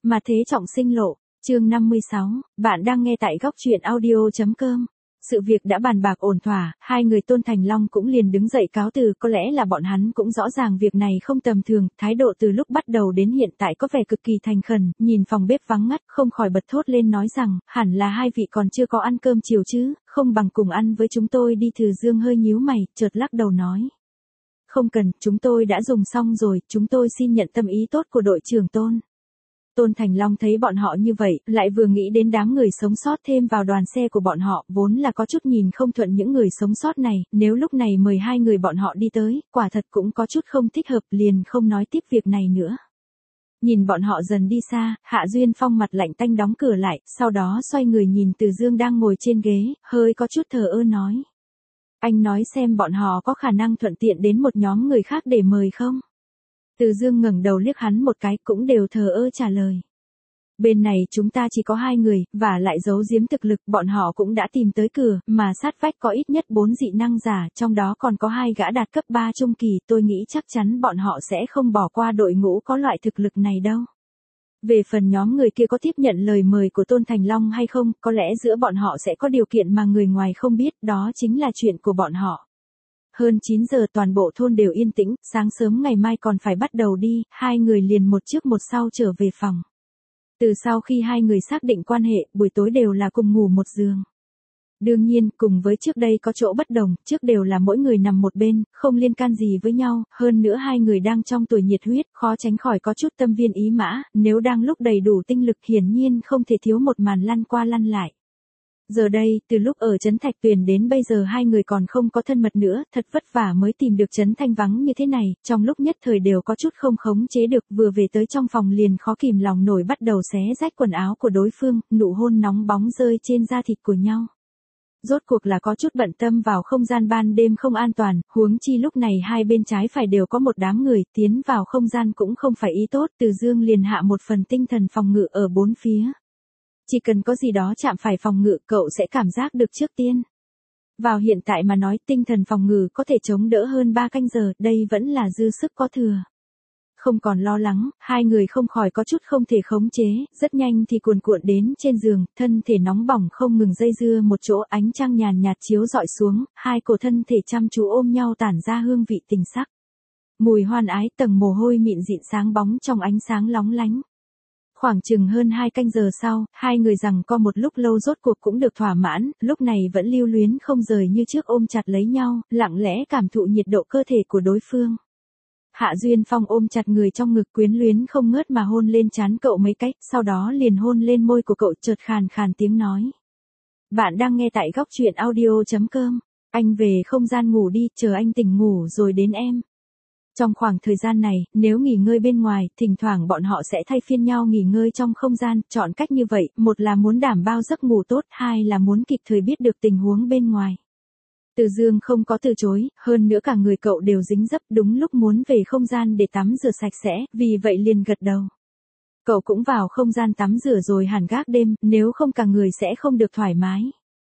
Mà thế trọng sinh lộ, chương 56, bạn đang nghe tại góc truyện audio.com. Sự việc đã bàn bạc ổn thỏa, hai người Tôn Thành Long cũng liền đứng dậy cáo từ, có lẽ là bọn hắn cũng rõ ràng việc này không tầm thường, thái độ từ lúc bắt đầu đến hiện tại có vẻ cực kỳ thành khẩn, nhìn phòng bếp vắng ngắt, không khỏi bật thốt lên nói rằng, hẳn là hai vị còn chưa có ăn cơm chiều chứ, không bằng cùng ăn với chúng tôi đi. Từ Dương hơi nhíu mày, chợt lắc đầu nói. Không cần, chúng tôi đã dùng xong rồi, chúng tôi xin nhận tâm ý tốt của đội trưởng Tôn. Tôn Thành Long thấy bọn họ như vậy, lại vừa nghĩ đến đám người sống sót thêm vào đoàn xe của bọn họ, vốn là có chút nhìn không thuận những người sống sót này, nếu lúc này mời hai người bọn họ đi tới, quả thật cũng có chút không thích hợp, liền không nói tiếp việc này nữa. Nhìn bọn họ dần đi xa, Hạ Duyên Phong mặt lạnh tanh đóng cửa lại, sau đó xoay người nhìn Từ Dương đang ngồi trên ghế, hơi có chút thờ ơ nói. Anh nói xem bọn họ có khả năng thuận tiện đến một nhóm người khác để mời không? Từ Dương ngẩng đầu liếc hắn một cái, cũng đều thờ ơ trả lời. Bên này chúng ta chỉ có hai người, và lại giấu giếm thực lực, bọn họ cũng đã tìm tới cửa, mà sát vách có ít nhất 4 dị năng giả, trong đó còn có 2 gã đạt cấp 3 trung kỳ, tôi nghĩ chắc chắn bọn họ sẽ không bỏ qua đội ngũ có loại thực lực này đâu. Về phần nhóm người kia có tiếp nhận lời mời của Tôn Thành Long hay không, có lẽ giữa bọn họ sẽ có điều kiện mà người ngoài không biết, đó chính là chuyện của bọn họ. Hơn 9 giờ toàn bộ thôn đều yên tĩnh, sáng sớm ngày mai còn phải bắt đầu đi, hai người liền một trước một sau trở về phòng. Từ sau khi hai người xác định quan hệ, buổi tối đều là cùng ngủ một giường. Đương nhiên, cùng với trước đây có chỗ bất đồng, trước đều là mỗi người nằm một bên, không liên can gì với nhau, hơn nữa hai người đang trong tuổi nhiệt huyết, khó tránh khỏi có chút tâm viên ý mã, nếu đang lúc đầy đủ tinh lực hiển nhiên không thể thiếu một màn lăn qua lăn lại. Giờ đây, từ lúc ở Trấn Thạch Tuyền đến bây giờ hai người còn không có thân mật nữa, thật vất vả mới tìm được trấn thanh vắng như thế này, trong lúc nhất thời đều có chút không khống chế được, vừa về tới trong phòng liền khó kìm lòng nổi bắt đầu xé rách quần áo của đối phương, nụ hôn nóng bóng rơi trên da thịt của nhau. Rốt cuộc là có chút bận tâm vào không gian ban đêm không an toàn, huống chi lúc này hai bên trái phải đều có một đám người, tiến vào không gian cũng không phải ý tốt, Từ Dương liền hạ một phần tinh thần phòng ngự ở bốn phía. Chỉ cần có gì đó chạm phải phòng ngự cậu sẽ cảm giác được trước tiên. Vào hiện tại mà nói tinh thần phòng ngự có thể chống đỡ hơn 3 canh giờ, đây vẫn là dư sức có thừa. Không còn lo lắng, hai người không khỏi có chút không thể khống chế, rất nhanh thì cuồn cuộn đến trên giường, thân thể nóng bỏng không ngừng dây dưa một chỗ, ánh trăng nhàn nhạt chiếu rọi xuống, hai cổ thân thể chăm chú ôm nhau tản ra hương vị tình sắc. Mùi hoan ái, tầng mồ hôi mịn dịn sáng bóng trong ánh sáng lóng lánh. Khoảng chừng hơn 2 canh giờ sau, hai người rằng co một lúc lâu rốt cuộc cũng được thỏa mãn, lúc này vẫn lưu luyến không rời như trước ôm chặt lấy nhau, lặng lẽ cảm thụ nhiệt độ cơ thể của đối phương. Hạ Duyên Phong ôm chặt người trong ngực quyến luyến không ngớt mà hôn lên trán cậu mấy cách, sau đó liền hôn lên môi của cậu, chợt khàn khàn tiếng nói. Bạn đang nghe tại góc truyện audio.com, anh về không gian ngủ đi, chờ anh tỉnh ngủ rồi đến em. Trong khoảng thời gian này, nếu nghỉ ngơi bên ngoài, thỉnh thoảng bọn họ sẽ thay phiên nhau nghỉ ngơi trong không gian, chọn cách như vậy, một là muốn đảm bảo giấc ngủ tốt, hai là muốn kịp thời biết được tình huống bên ngoài. Từ Dương không có từ chối, hơn nữa cả người cậu đều dính dấp, đúng lúc muốn về không gian để tắm rửa sạch sẽ, vì vậy liền gật đầu. Cậu cũng vào không gian tắm rửa rồi hàn gác đêm, nếu không cả người sẽ không được thoải mái.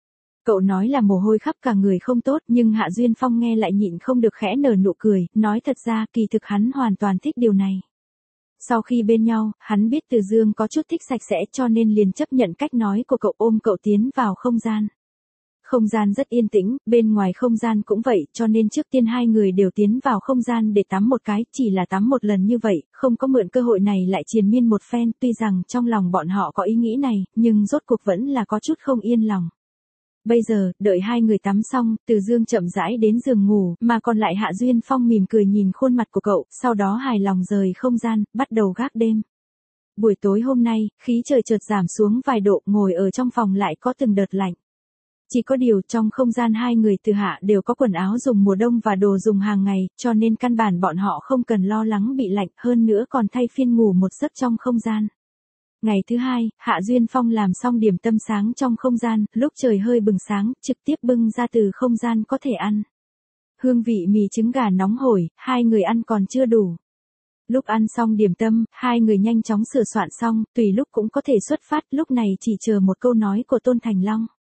Cậu nói là mồ hôi khắp cả người không tốt, nhưng Hạ Duyên Phong nghe lại nhịn không được khẽ nở nụ cười, nói thật ra kỳ thực hắn hoàn toàn thích điều này. Sau khi bên nhau, hắn biết Từ Dương có chút thích sạch sẽ cho nên liền chấp nhận cách nói của cậu, ôm cậu tiến vào không gian. Không gian rất yên tĩnh, bên ngoài không gian cũng vậy, cho nên trước tiên hai người đều tiến vào không gian để tắm một cái, chỉ là tắm một lần như vậy, không có mượn cơ hội này lại triền miên một phen, tuy rằng trong lòng bọn họ có ý nghĩ này, nhưng rốt cuộc vẫn là có chút không yên lòng. Bây giờ, đợi hai người tắm xong, Từ Dương chậm rãi đến giường ngủ, mà còn lại Hạ Duyên Phong mỉm cười nhìn khuôn mặt của cậu, sau đó hài lòng rời không gian, bắt đầu gác đêm. Buổi tối hôm nay, khí trời chợt giảm xuống vài độ, ngồi ở trong phòng lại có từng đợt lạnh. Chỉ có điều trong không gian hai người từ hạ đều có quần áo dùng mùa đông và đồ dùng hàng ngày, cho nên căn bản bọn họ không cần lo lắng bị lạnh, hơn nữa còn thay phiên ngủ một giấc trong không gian. Ngày thứ hai, Hạ Duyên Phong làm xong điểm tâm sáng trong không gian, lúc trời hơi bừng sáng, trực tiếp bưng ra từ không gian có thể ăn. Hương vị mì trứng gà nóng hổi, hai người ăn còn chưa đủ. Lúc ăn xong điểm tâm, hai người nhanh chóng sửa soạn xong, tùy lúc cũng có thể xuất phát, lúc này chỉ chờ một câu nói của Tôn Thành Long.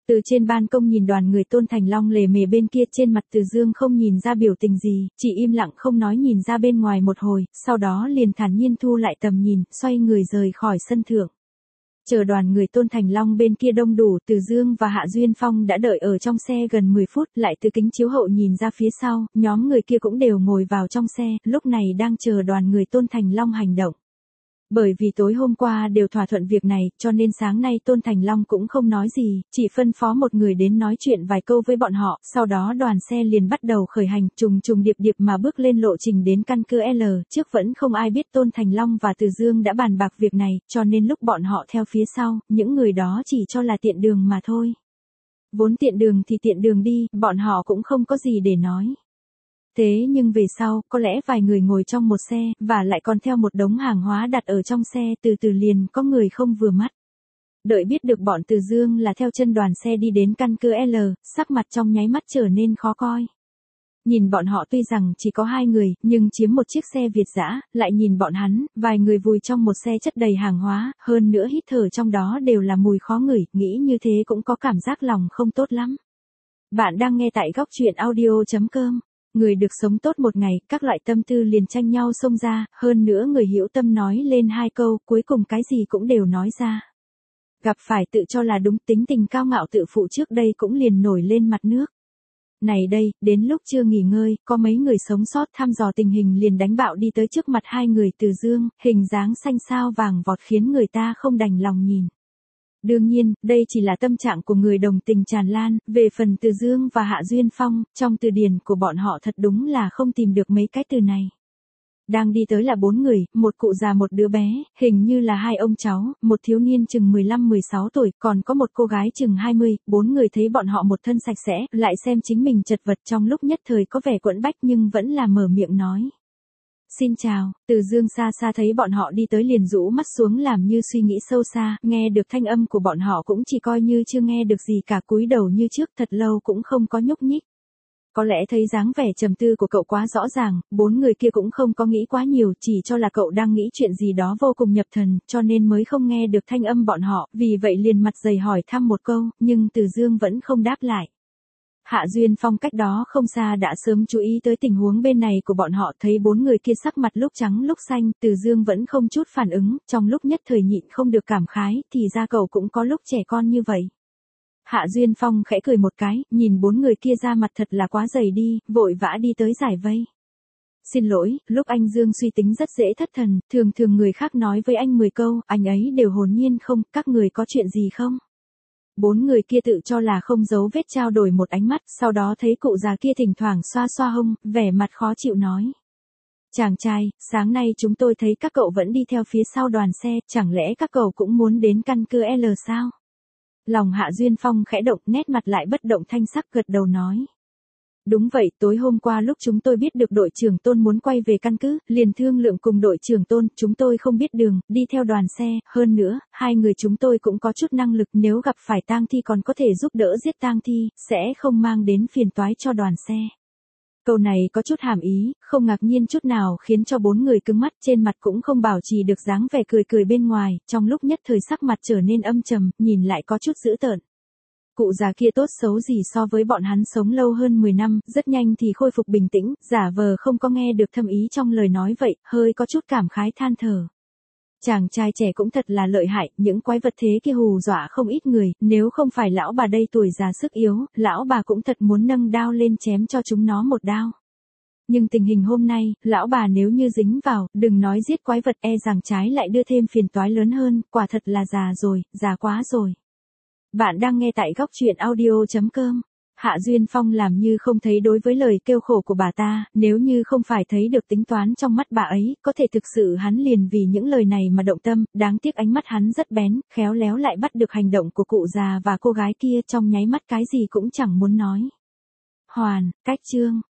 Từ trên ban công nhìn đoàn người Tôn Thành Long lề mề bên kia, trên mặt Từ Dương không nhìn ra biểu tình gì, chỉ im lặng không nói nhìn ra bên ngoài một hồi, sau đó liền thản nhiên thu lại tầm nhìn, xoay người rời khỏi sân thượng. Chờ đoàn người Tôn Thành Long bên kia đông đủ, Từ Dương và Hạ Duyên Phong đã đợi ở trong xe gần 10 phút, lại từ kính chiếu hậu nhìn ra phía sau, nhóm người kia cũng đều ngồi vào trong xe, lúc này đang chờ đoàn người Tôn Thành Long hành động. Bởi vì tối hôm qua đều thỏa thuận việc này, cho nên sáng nay Tôn Thành Long cũng không nói gì, chỉ phân phó một người đến nói chuyện vài câu với bọn họ, sau đó đoàn xe liền bắt đầu khởi hành, trùng trùng điệp điệp mà bước lên lộ trình đến căn cứ L, trước vẫn không ai biết Tôn Thành Long và Từ Dương đã bàn bạc việc này, cho nên lúc bọn họ theo phía sau, những người đó chỉ cho là tiện đường mà thôi. Vốn tiện đường thì tiện đường đi, bọn họ cũng không có gì để nói. Thế nhưng về sau, có lẽ vài người ngồi trong một xe, và lại còn theo một đống hàng hóa đặt ở trong xe, từ từ liền có người không vừa mắt. Đợi biết được bọn Từ Dương là theo chân đoàn xe đi đến căn cứ L, sắc mặt trong nháy mắt trở nên khó coi. Nhìn bọn họ tuy rằng chỉ có 2 người, nhưng chiếm một chiếc xe Việt dã, lại nhìn bọn hắn, vài người vùi trong một xe chất đầy hàng hóa, hơn nữa hít thở trong đó đều là mùi khó ngửi, nghĩ như thế cũng có cảm giác lòng không tốt lắm. Bạn đang nghe tại góc truyện audio.com. Người được sống tốt một ngày, các loại tâm tư liền tranh nhau xông ra, hơn nữa người hữu tâm nói lên 2 câu, cuối cùng cái gì cũng đều nói ra. Gặp phải tự cho là đúng, tính tình cao ngạo tự phụ trước đây cũng liền nổi lên mặt nước. Này đây, đến lúc chưa nghỉ ngơi, có mấy người sống sót thăm dò tình hình liền đánh bạo đi tới trước mặt 2 người Từ Dương, hình dáng xanh xao vàng vọt khiến người ta không đành lòng nhìn. Đương nhiên, đây chỉ là tâm trạng của người đồng tình tràn lan, về phần Từ Dương và Hạ Duyên Phong, trong từ điển của bọn họ thật đúng là không tìm được mấy cái từ này. Đang đi tới là 4 người, một cụ già một đứa bé, hình như là 2 ông cháu, một thiếu niên chừng 15-16 tuổi, còn có một cô gái chừng 20, 4 người thấy bọn họ một thân sạch sẽ, lại xem chính mình chật vật trong lúc nhất thời có vẻ quẫn bách nhưng vẫn là mở miệng nói. Xin chào, Từ Dương xa xa thấy bọn họ đi tới liền rũ mắt xuống làm như suy nghĩ sâu xa, nghe được thanh âm của bọn họ cũng chỉ coi như chưa nghe được gì cả, cúi đầu như trước thật lâu cũng không có nhúc nhích. Có lẽ thấy dáng vẻ trầm tư của cậu quá rõ ràng, 4 người kia cũng không có nghĩ quá nhiều, chỉ cho là cậu đang nghĩ chuyện gì đó vô cùng nhập thần, cho nên mới không nghe được thanh âm bọn họ, vì vậy liền mặt dày hỏi thăm một câu, nhưng Từ Dương vẫn không đáp lại. Hạ Duyên Phong cách đó không xa đã sớm chú ý tới tình huống bên này của bọn họ, thấy 4 người kia sắc mặt lúc trắng lúc xanh, Từ Dương vẫn không chút phản ứng, trong lúc nhất thời nhịn không được cảm khái, thì ra cậu cũng có lúc trẻ con như vậy. Hạ Duyên Phong khẽ cười một cái, nhìn 4 người kia ra mặt thật là quá dày đi, vội vã đi tới giải vây. Xin lỗi, lúc anh Dương suy tính rất dễ thất thần, thường thường người khác nói với anh 10 câu, anh ấy đều hồn nhiên không, các người có chuyện gì không? 4 người kia tự cho là không giấu vết trao đổi một ánh mắt, sau đó thấy cụ già kia thỉnh thoảng xoa xoa hông, vẻ mặt khó chịu nói. Chàng trai, sáng nay chúng tôi thấy các cậu vẫn đi theo phía sau đoàn xe, chẳng lẽ các cậu cũng muốn đến căn cứ L sao? Lòng Hạ Duyên Phong khẽ động, nét mặt lại bất động thanh sắc gật đầu nói. Đúng vậy, tối hôm qua lúc chúng tôi biết được đội trưởng Tôn muốn quay về căn cứ, liền thương lượng cùng đội trưởng Tôn, chúng tôi không biết đường, đi theo đoàn xe, hơn nữa, 2 người chúng tôi cũng có chút năng lực, nếu gặp phải tang thi còn có thể giúp đỡ giết tang thi, sẽ không mang đến phiền toái cho đoàn xe. Câu này có chút hàm ý, không ngạc nhiên chút nào khiến cho 4 người cứng mắt, trên mặt cũng không bảo trì được dáng vẻ cười cười bên ngoài, trong lúc nhất thời sắc mặt trở nên âm trầm, nhìn lại có chút dữ tợn. Cụ già kia tốt xấu gì so với bọn hắn sống lâu hơn 10 năm, rất nhanh thì khôi phục bình tĩnh, giả vờ không có nghe được thâm ý trong lời nói vậy, hơi có chút cảm khái than thở. Chàng trai trẻ cũng thật là lợi hại, những quái vật thế kia hù dọa không ít người, nếu không phải lão bà đây tuổi già sức yếu, lão bà cũng thật muốn nâng đao lên chém cho chúng nó một đao. Nhưng tình hình hôm nay, lão bà nếu như dính vào, đừng nói giết quái vật e rằng trái lại đưa thêm phiền toái lớn hơn, quả thật là già rồi, già quá rồi. Bạn đang nghe tại góc truyện audio.com. Hạ Duyên Phong làm như không thấy đối với lời kêu khổ của bà ta, nếu như không phải thấy được tính toán trong mắt bà ấy, có thể thực sự hắn liền vì những lời này mà động tâm, đáng tiếc ánh mắt hắn rất bén, khéo léo lại bắt được hành động của cụ già và cô gái kia, trong nháy mắt cái gì cũng chẳng muốn nói. Hoàn, cách chương.